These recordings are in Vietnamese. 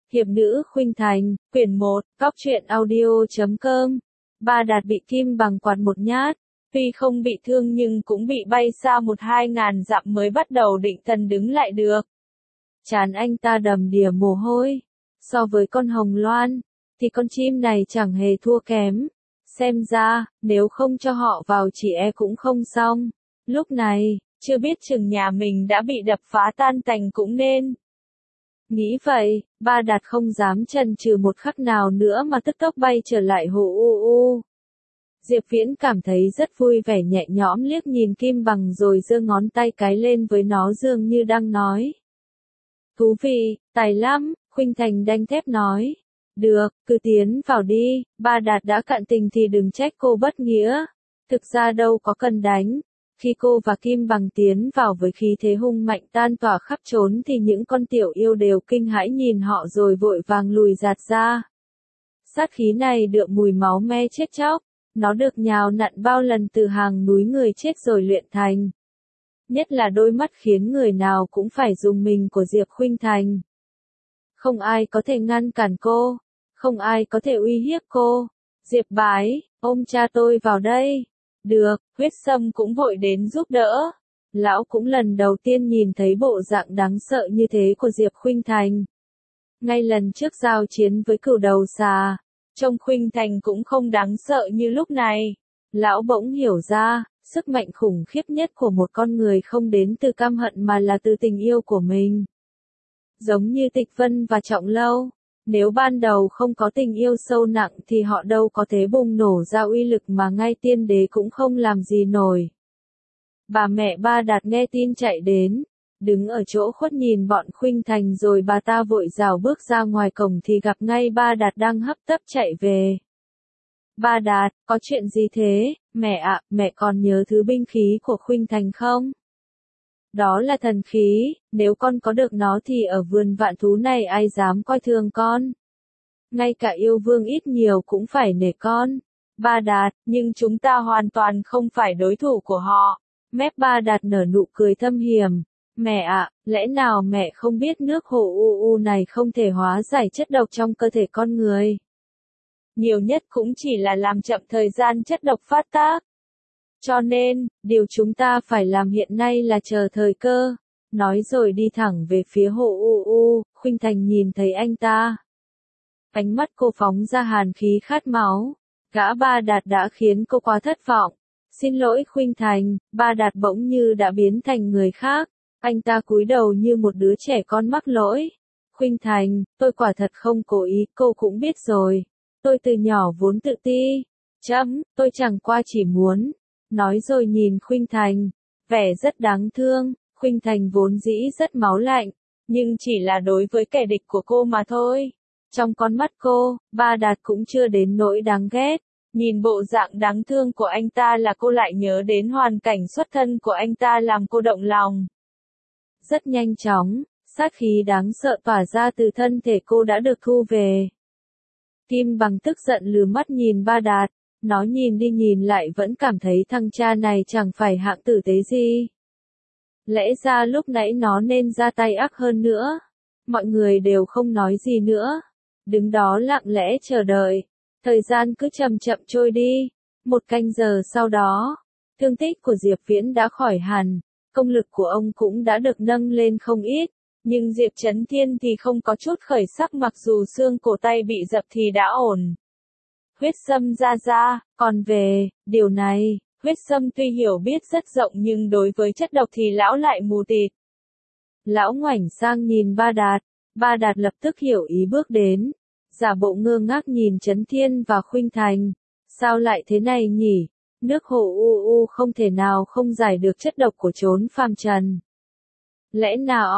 Hiệp nữ Khuynh Thành, quyển 1, góc truyện audio.com. Ba Đạt bị kim bằng quạt một nhát, tuy không bị thương nhưng cũng bị bay xa 1-2 ngàn dặm mới bắt đầu định thần đứng lại được. Trán anh ta đầm đìa mồ hôi. So với con hồng loan, thì con chim này chẳng hề thua kém. Xem ra, nếu không cho họ vào chỉ e cũng không xong. Lúc này, chưa biết chừng nhà mình đã bị đập phá tan tành cũng nên. Nghĩ vậy, Ba Đạt không dám chần chừ một khắc nào nữa mà tức tốc bay trở lại hồ u. Diệp Viễn cảm thấy rất vui vẻ nhẹ nhõm liếc nhìn kim bằng rồi giơ ngón tay cái lên với nó dường như đang nói. Thú vị, tài lắm, Khuynh Thành đanh thép nói. Được, cứ tiến vào đi, Ba Đạt đã cạn tình thì đừng trách cô bất nghĩa. Thực ra đâu có cần đánh. Khi cô và Kim Bằng tiến vào với khí thế hung mạnh tan tỏa khắp trốn thì những con tiểu yêu đều kinh hãi nhìn họ rồi vội vàng lùi giạt ra. Sát khí này đượm mùi máu me chết chóc, nó được nhào nặn bao lần từ hàng núi người chết rồi luyện thành. Nhất là đôi mắt khiến người nào cũng phải dùng mình của Diệp Khuynh Thành. Không ai có thể ngăn cản cô, không ai có thể uy hiếp cô. Diệp Bái, ôm cha tôi vào đây. Được, Huyết Sâm cũng vội đến giúp đỡ. Lão cũng lần đầu tiên nhìn thấy bộ dạng đáng sợ như thế của Diệp Khuynh Thành. Ngay lần trước giao chiến với cửu đầu xà, trông Khuynh Thành cũng không đáng sợ như lúc này. Lão bỗng hiểu ra, sức mạnh khủng khiếp nhất của một con người không đến từ căm hận mà là từ tình yêu của mình. Giống như Tịch Vân và Trọng Lâu. Nếu ban đầu không có tình yêu sâu nặng thì họ đâu có thể bùng nổ ra uy lực mà ngay tiên đế cũng không làm gì nổi. Bà mẹ Ba Đạt nghe tin chạy đến, đứng ở chỗ khuất nhìn bọn Khuynh Thành rồi bà ta vội rảo bước ra ngoài cổng thì gặp ngay Ba Đạt đang hấp tấp chạy về. Ba Đạt, có chuyện gì thế, mẹ ạ, mẹ còn nhớ thứ binh khí của Khuynh Thành không? Đó là thần khí, nếu con có được nó thì ở vườn vạn thú này ai dám coi thường con. Ngay cả yêu vương ít nhiều cũng phải nể con. Ba Đạt, nhưng chúng ta hoàn toàn không phải đối thủ của họ. Mép Ba Đạt nở nụ cười thâm hiểm. Mẹ ạ, lẽ nào mẹ không biết nước hồ u này không thể hóa giải chất độc trong cơ thể con người? Nhiều nhất cũng chỉ là làm chậm thời gian chất độc phát tác. Cho nên, điều chúng ta phải làm hiện nay là chờ thời cơ. Nói rồi đi thẳng về phía hồ u. Khuynh Thành nhìn thấy anh ta. Ánh mắt cô phóng ra hàn khí khát máu. Gã Ba Đạt đã khiến cô quá thất vọng. Xin lỗi Khuynh Thành, Ba Đạt bỗng như đã biến thành người khác. Anh ta cúi đầu như một đứa trẻ con mắc lỗi. Khuynh Thành, tôi quả thật không cố ý, cô cũng biết rồi. Tôi từ nhỏ vốn tự ti. Tôi chẳng qua chỉ muốn. Nói rồi nhìn Khuynh Thành, vẻ rất đáng thương. Khuynh Thành vốn dĩ rất máu lạnh, nhưng chỉ là đối với kẻ địch của cô mà thôi. Trong con mắt cô, Ba Đạt cũng chưa đến nỗi đáng ghét. Nhìn bộ dạng đáng thương của anh ta là cô lại nhớ đến hoàn cảnh xuất thân của anh ta làm cô động lòng. Rất nhanh chóng, sát khí đáng sợ tỏa ra từ thân thể cô đã được thu về. Kim Bằng tức giận lừ mắt nhìn Ba Đạt. Nó nhìn đi nhìn lại vẫn cảm thấy thằng cha này chẳng phải hạng tử tế gì. Lẽ ra lúc nãy nó nên ra tay ác hơn nữa. Mọi người đều không nói gì nữa. Đứng đó lặng lẽ chờ đợi. Thời gian cứ chậm chậm trôi đi. 1 canh giờ sau đó, thương tích của Diệp Viễn đã khỏi hẳn. Công lực của ông cũng đã được nâng lên không ít. Nhưng Diệp Chấn Thiên thì không có chút khởi sắc mặc dù xương cổ tay bị dập thì đã ổn. Huyết Sâm ra, còn về, điều này, Huyết Sâm tuy hiểu biết rất rộng nhưng đối với chất độc thì lão lại mù tịt. Lão ngoảnh sang nhìn Ba Đạt lập tức hiểu ý bước đến, giả bộ ngơ ngác nhìn Chấn Thiên và Khuynh Thành. Sao lại thế này nhỉ? Nước hồ u không thể nào không giải được chất độc của chốn phàm trần. Lẽ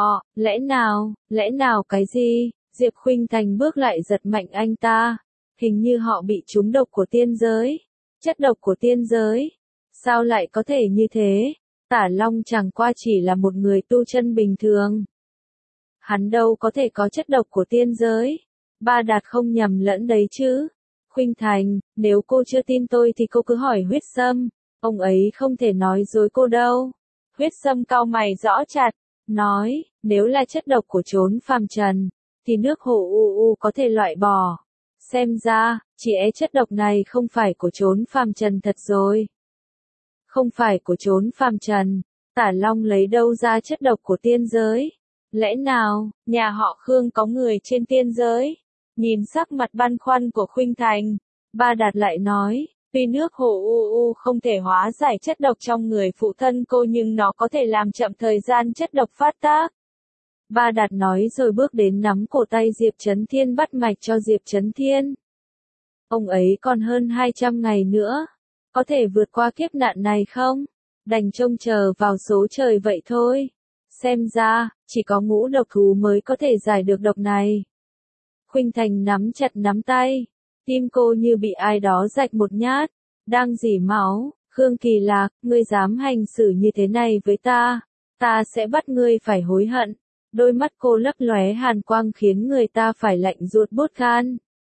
nào cái gì? Diệp Khuynh Thành bước lại giật mạnh anh ta. Hình như họ bị trúng độc của tiên giới. Chất độc của tiên giới. Sao lại có thể như thế? Tả Long chẳng qua chỉ là một người tu chân bình thường. Hắn đâu có thể có chất độc của tiên giới. Ba Đạt không nhầm lẫn đấy chứ. Khuynh Thành, nếu cô chưa tin tôi thì cô cứ hỏi Huyết Sâm. Ông ấy không thể nói dối cô đâu. Huyết Sâm cau mày rõ chặt. Nói, nếu là chất độc của chốn phàm trần, thì nước hồ u có thể loại bỏ. Xem ra, chỉ é chất độc này không phải của chốn phàm trần thật rồi. Không phải của chốn phàm trần, Tả Long lấy đâu ra chất độc của tiên giới? Lẽ nào, nhà họ Khương có người trên tiên giới? Nhìn sắc mặt băn khoăn của Khuynh Thành, Ba Đạt lại nói, tuy nước hồ u không thể hóa giải chất độc trong người phụ thân cô nhưng nó có thể làm chậm thời gian chất độc phát tác. Ba Đạt nói rồi bước đến nắm cổ tay Diệp Chấn Thiên bắt mạch cho Diệp Chấn Thiên. Ông ấy còn hơn 200 ngày nữa, có thể vượt qua kiếp nạn này không? Đành trông chờ vào số trời vậy thôi. Xem ra, chỉ có ngũ độc thú mới có thể giải được độc này. Khuynh Thành nắm chặt nắm tay, tim cô như bị ai đó rạch một nhát, đang rỉ máu. Khương Kỳ Lạc, ngươi dám hành xử như thế này với ta sẽ bắt ngươi phải hối hận. Đôi mắt cô lấp lóe hàn quang khiến người ta phải lạnh ruột buốt gan.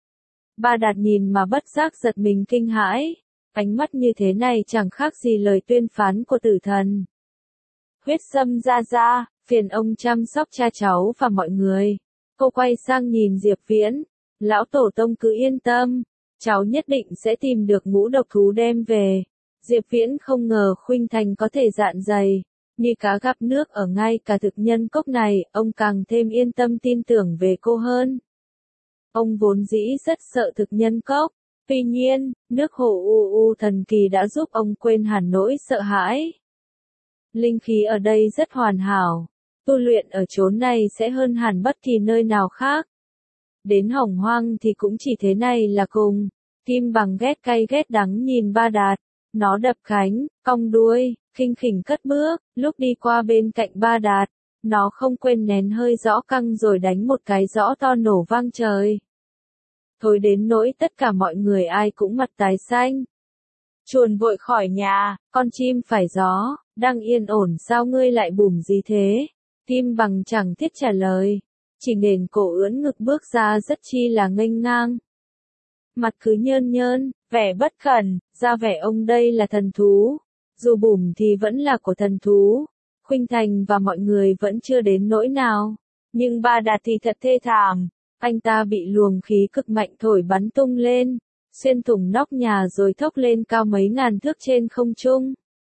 Ba Đạt nhìn mà bất giác giật mình kinh hãi, ánh mắt như thế này chẳng khác gì lời tuyên phán của tử thần. Huyết Sâm ra, phiền ông chăm sóc cha cháu và mọi người. Cô quay sang nhìn Diệp Viễn, lão tổ tông cứ yên tâm, cháu nhất định sẽ tìm được ngũ độc thú đem về. Diệp Viễn không ngờ Khuynh Thành có thể dạn dày, như cá gặp nước ở ngay cả thực nhân cốc này, ông càng thêm yên tâm tin tưởng về cô hơn. Ông vốn dĩ rất sợ thực nhân cốc, tuy nhiên, nước hồ u thần kỳ đã giúp ông quên hẳn nỗi sợ hãi. Linh khí ở đây rất hoàn hảo, tu luyện ở chốn này sẽ hơn hẳn bất kỳ nơi nào khác. Đến Hồng Hoang thì cũng chỉ thế này là cùng. Kim Bằng ghét cay ghét đắng nhìn Ba Đạt, nó đập cánh, cong đuôi, khinh khỉnh cất bước, lúc đi qua bên cạnh Ba Đạt, nó không quên nén hơi rõ căng rồi đánh một cái rõ to nổ vang trời. Thôi đến nỗi tất cả mọi người ai cũng mặt tái xanh. Chuồn vội khỏi nhà, con chim phải gió, đang yên ổn sao ngươi lại bùm gì thế? Kim Bằng chẳng thiết trả lời, chỉ nền cổ ưỡn ngực bước ra rất chi là nghênh ngang. Mặt cứ nhơn nhơn, vẻ bất khẩn, ra vẻ ông đây là thần thú. Dù bùm thì vẫn là của thần thú. Khuynh Thành và mọi người vẫn chưa đến nỗi nào. Nhưng Ba Đạt thì thật thê thảm. Anh ta bị luồng khí cực mạnh thổi bắn tung lên, xuyên thủng nóc nhà rồi thốc lên cao mấy ngàn thước trên không trung.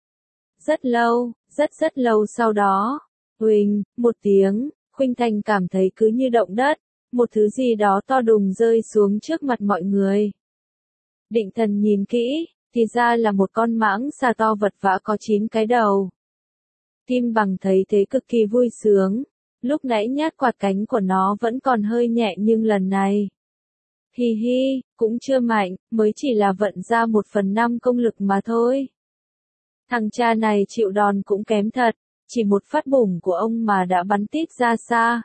Rất lâu, rất lâu sau đó, huỳnh, một tiếng, Khuynh Thành cảm thấy cứ như động đất, một thứ gì đó to đùng rơi xuống trước mặt mọi người. Định Thần nhìn kỹ, thì ra là một con mãng xà to vật vã có 9 cái đầu. Kim Bằng thấy thế cực kỳ vui sướng, lúc nãy nhát quạt cánh của nó vẫn còn hơi nhẹ nhưng lần này, hi hi, cũng chưa mạnh, mới chỉ là vận ra 1/5 công lực mà thôi. Thằng cha này chịu đòn cũng kém thật, chỉ một phát bổng của ông mà đã bắn tít ra xa.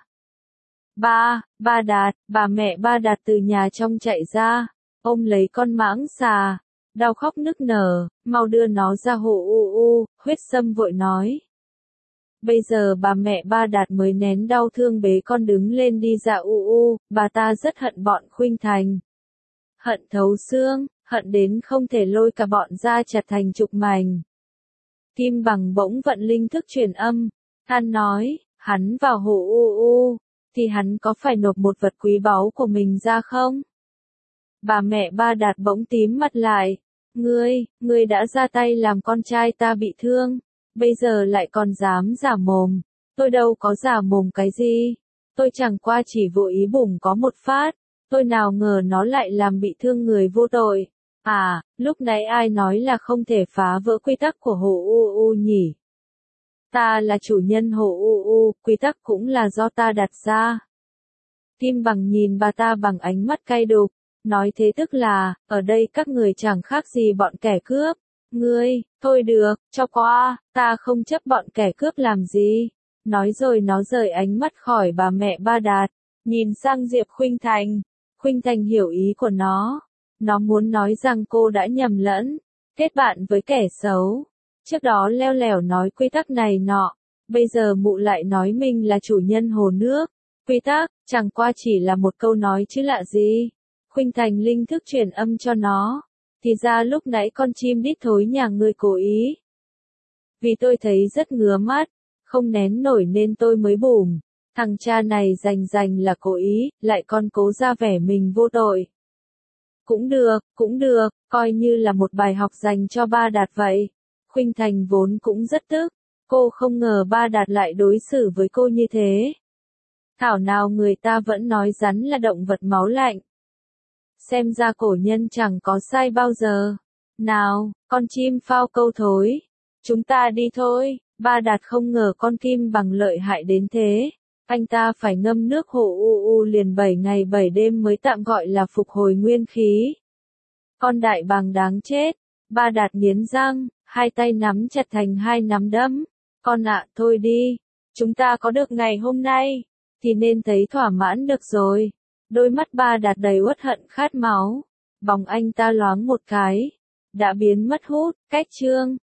Ba Đạt, bà mẹ Ba Đạt từ nhà trong chạy ra, ôm lấy con mãng xà, đau khóc nức nở, mau đưa nó ra hồ u, Huyết Sâm vội nói. Bây giờ bà mẹ Ba Đạt mới nén đau thương bế con đứng lên đi ra u, bà ta rất hận bọn Khuynh Thành. Hận thấu xương, hận đến không thể lôi cả bọn ra chặt thành chục mảnh. Kim Bằng bỗng vận linh thức truyền âm, than nói, hắn vào hồ u, thì hắn có phải nộp một vật quý báu của mình ra không? Bà mẹ Ba Đạt bỗng tím mặt lại, ngươi đã ra tay làm con trai ta bị thương, bây giờ lại còn dám giả mồm, tôi đâu có giả mồm cái gì, tôi chẳng qua chỉ vô ý bủng có một phát, tôi nào ngờ nó lại làm bị thương người vô tội. À, lúc nãy ai nói là không thể phá vỡ quy tắc của hồ u nhỉ? Ta là chủ nhân hồ u, quy tắc cũng là do ta đặt ra. Kim Bằng nhìn bà ta bằng ánh mắt cay độc, nói thế tức là, ở đây các người chẳng khác gì bọn kẻ cướp. Ngươi, thôi được, cho qua, ta không chấp bọn kẻ cướp làm gì. Nói rồi nó rời ánh mắt khỏi bà mẹ Ba Đạt, nhìn sang Diệp Khuynh Thành. Khuynh Thành hiểu ý của nó. Nó muốn nói rằng cô đã nhầm lẫn, kết bạn với kẻ xấu. Trước đó leo lẻo nói quy tắc này nọ, bây giờ mụ lại nói mình là chủ nhân hồ nước. Quy tắc, chẳng qua chỉ là một câu nói chứ lạ gì. Khuynh Thành linh thức truyền âm cho nó. Thì ra lúc nãy con chim đít thối nhà ngươi cố ý. Vì tôi thấy rất ngứa mắt, không nén nổi nên tôi mới bùm. Thằng cha này rành là cố ý, lại còn cố ra vẻ mình vô tội. Cũng được, coi như là một bài học dành cho Ba Đạt vậy. Khuynh Thành vốn cũng rất tức, cô không ngờ Ba Đạt lại đối xử với cô như thế. Thảo nào người ta vẫn nói rắn là động vật máu lạnh. Xem ra cổ nhân chẳng có sai bao giờ. Nào, con chim phao câu thối. Chúng ta đi thôi. Ba Đạt không ngờ con kim bằng lợi hại đến thế. Anh ta phải ngâm nước hồ liền 7 ngày 7 đêm mới tạm gọi là phục hồi nguyên khí. Con đại bàng đáng chết. Ba Đạt nghiến răng, hai tay nắm chặt thành hai nắm đấm. Con ạ, thôi đi. Chúng ta có được ngày hôm nay, thì nên thấy thỏa mãn được rồi. Đôi mắt Ba Đạt đầy uất hận khát máu. Bóng anh ta loáng một cái, đã biến mất hút. Cách chương